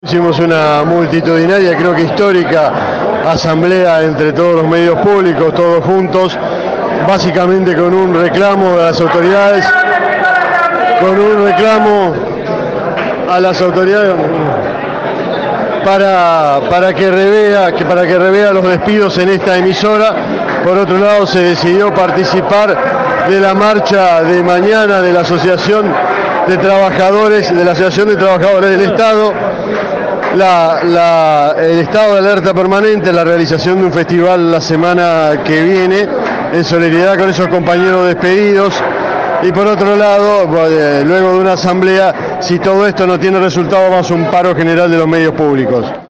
Hicimos una multitudinaria, creo que histórica, asamblea entre todos los medios públicos, todos juntos, básicamente con un reclamo a las autoridades, para que revea los despidos en esta emisora. Por otro lado, se decidió participar de la marcha de mañana de la Asociación de Trabajadores del Estado, el estado de alerta permanente, la realización de un festival la semana que viene en solidaridad con esos compañeros despedidos. Y por otro lado, luego de una asamblea, si todo esto no tiene resultado, vamos a un paro general de los medios públicos.